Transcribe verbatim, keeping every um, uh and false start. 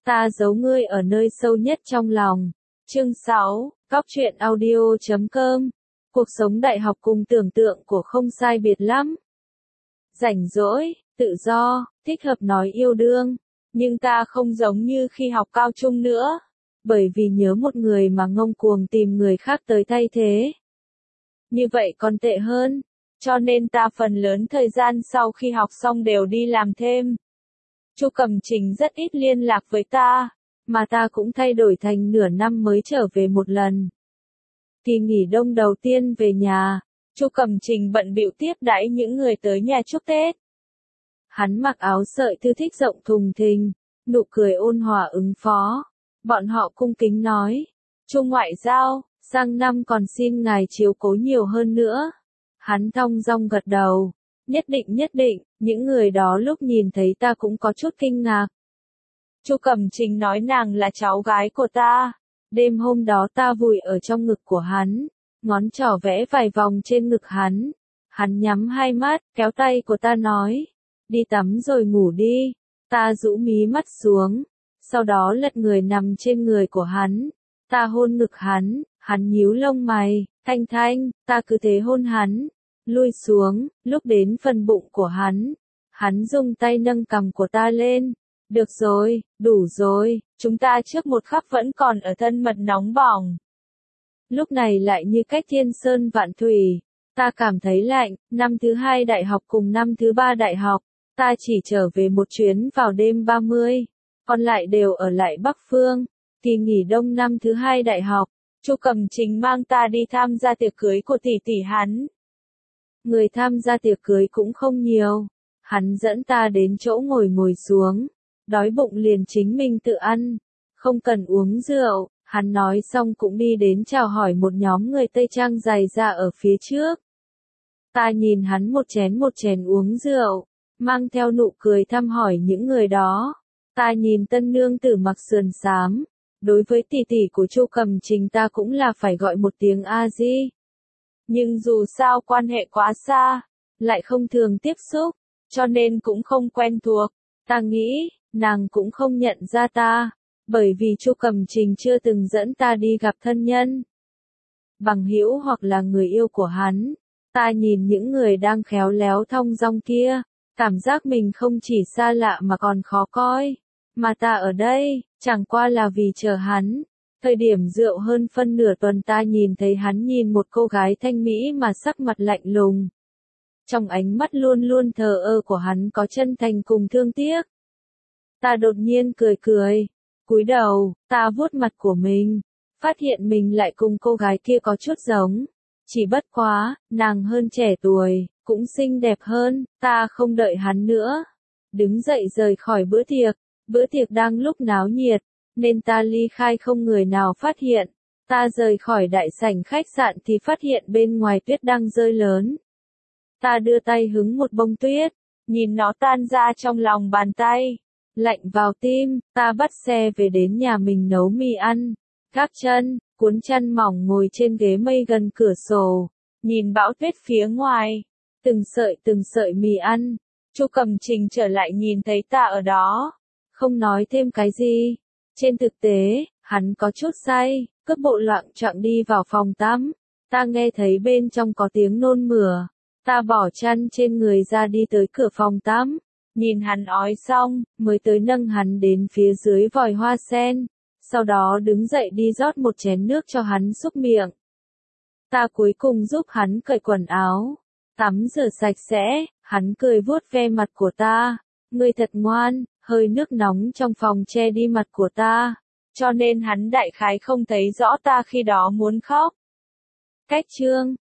Ta giấu ngươi ở nơi sâu nhất trong lòng. Chương sáu, Cóc truyện audio chấm com. Cuộc sống đại học cùng tưởng tượng của không sai biệt lắm. Rảnh rỗi, tự do, thích hợp nói yêu đương. Nhưng ta không giống như khi học cao trung nữa. Bởi vì nhớ một người mà ngông cuồng tìm người khác tới thay thế. Như vậy còn tệ hơn. Cho nên ta phần lớn thời gian sau khi học xong đều đi làm thêm. Chu Cẩm Trình rất ít liên lạc với ta, mà ta cũng thay đổi thành nửa năm mới trở về một lần. Kỳ nghỉ đông đầu tiên về nhà, Chu Cẩm Trình bận bịu tiếp đãi những người tới nhà chúc Tết. Hắn mặc áo sợi thư thích rộng thùng thình, nụ cười ôn hòa ứng phó. Bọn họ cung kính nói, Chu ngoại giao, sang năm còn xin ngài chiếu cố nhiều hơn nữa. Hắn thong dong gật đầu. Nhất định nhất định, những người đó lúc nhìn thấy ta cũng có chút kinh ngạc. Chu Cẩm Trình nói nàng là cháu gái của ta. Đêm hôm đó ta vùi ở trong ngực của hắn, ngón trỏ vẽ vài vòng trên ngực hắn. Hắn nhắm hai mắt, kéo tay của ta nói, đi tắm rồi ngủ đi. Ta rũ mí mắt xuống, sau đó lật người nằm trên người của hắn. Ta hôn ngực hắn, hắn nhíu lông mày, Thanh Thanh, ta cứ thế hôn hắn. Lui xuống, lúc đến phần bụng của hắn, hắn dùng tay nâng cằm của ta lên. Được rồi, đủ rồi, chúng ta trước một khắc vẫn còn ở thân mật nóng bỏng. Lúc này lại như cách thiên sơn vạn thủy, ta cảm thấy lạnh. Năm thứ hai đại học cùng năm thứ ba đại học, ta chỉ trở về một chuyến vào đêm ba mươi, còn lại đều ở lại Bắc Phương. Kỳ nghỉ đông năm thứ hai đại học, Chu Cẩm Trình mang ta đi tham gia tiệc cưới của tỷ tỷ hắn. Người tham gia tiệc cưới cũng không nhiều. Hắn dẫn ta đến chỗ ngồi ngồi xuống. Đói bụng liền chính mình tự ăn. Không cần uống rượu. Hắn nói xong cũng đi đến chào hỏi một nhóm người Tây Trang dày ra ở phía trước. Ta nhìn hắn một chén một chén uống rượu, mang theo nụ cười thăm hỏi những người đó. Ta nhìn tân nương tử mặc sườn xám. Đối với tỷ tỷ của Chu Cẩm Trình ta cũng là phải gọi một tiếng a di. Nhưng dù sao quan hệ quá xa, lại không thường tiếp xúc, cho nên cũng không quen thuộc. Ta nghĩ, nàng cũng không nhận ra ta, bởi vì Chu Cẩm Trình chưa từng dẫn ta đi gặp thân nhân, bằng hữu hoặc là người yêu của hắn. Ta nhìn những người đang khéo léo thong dong kia, cảm giác mình không chỉ xa lạ mà còn khó coi. Mà ta ở đây, chẳng qua là vì chờ hắn. Thời điểm rượu hơn phân nửa tuần ta nhìn thấy hắn nhìn một cô gái thanh mỹ mà sắc mặt lạnh lùng. Trong ánh mắt luôn luôn thờ ơ của hắn có chân thành cùng thương tiếc. Ta đột nhiên cười cười, cúi đầu, ta vuốt mặt của mình, phát hiện mình lại cùng cô gái kia có chút giống. Chỉ bất quá, nàng hơn trẻ tuổi, cũng xinh đẹp hơn. Ta không đợi hắn nữa, đứng dậy rời khỏi bữa tiệc. Bữa tiệc đang lúc náo nhiệt, nên ta ly khai không người nào phát hiện. Ta rời khỏi đại sảnh khách sạn thì phát hiện bên ngoài tuyết đang rơi lớn. Ta đưa tay hứng một bông tuyết, nhìn nó tan ra trong lòng bàn tay, lạnh vào tim. Ta bắt xe về đến nhà mình nấu mì ăn, gác chân, cuốn chăn mỏng ngồi trên ghế mây gần cửa sổ, nhìn bão tuyết phía ngoài, từng sợi từng sợi mì ăn. Chu Cẩm Trình trở lại nhìn thấy ta ở đó, không nói thêm cái gì. Trên thực tế, hắn có chút say, cước bộ loạng choạng đi vào phòng tắm. Ta nghe thấy bên trong có tiếng nôn mửa. Ta bỏ chăn trên người ra đi tới cửa phòng tắm. Nhìn hắn ói xong, mới tới nâng hắn đến phía dưới vòi hoa sen. Sau đó đứng dậy đi rót một chén nước cho hắn súc miệng. Ta cuối cùng giúp hắn cởi quần áo, tắm rửa sạch sẽ. Hắn cười vuốt ve mặt của ta. Ngươi thật ngoan. Hơi nước nóng trong phòng che đi mặt của ta, cho nên hắn đại khái không thấy rõ ta khi đó muốn khóc. Cách chương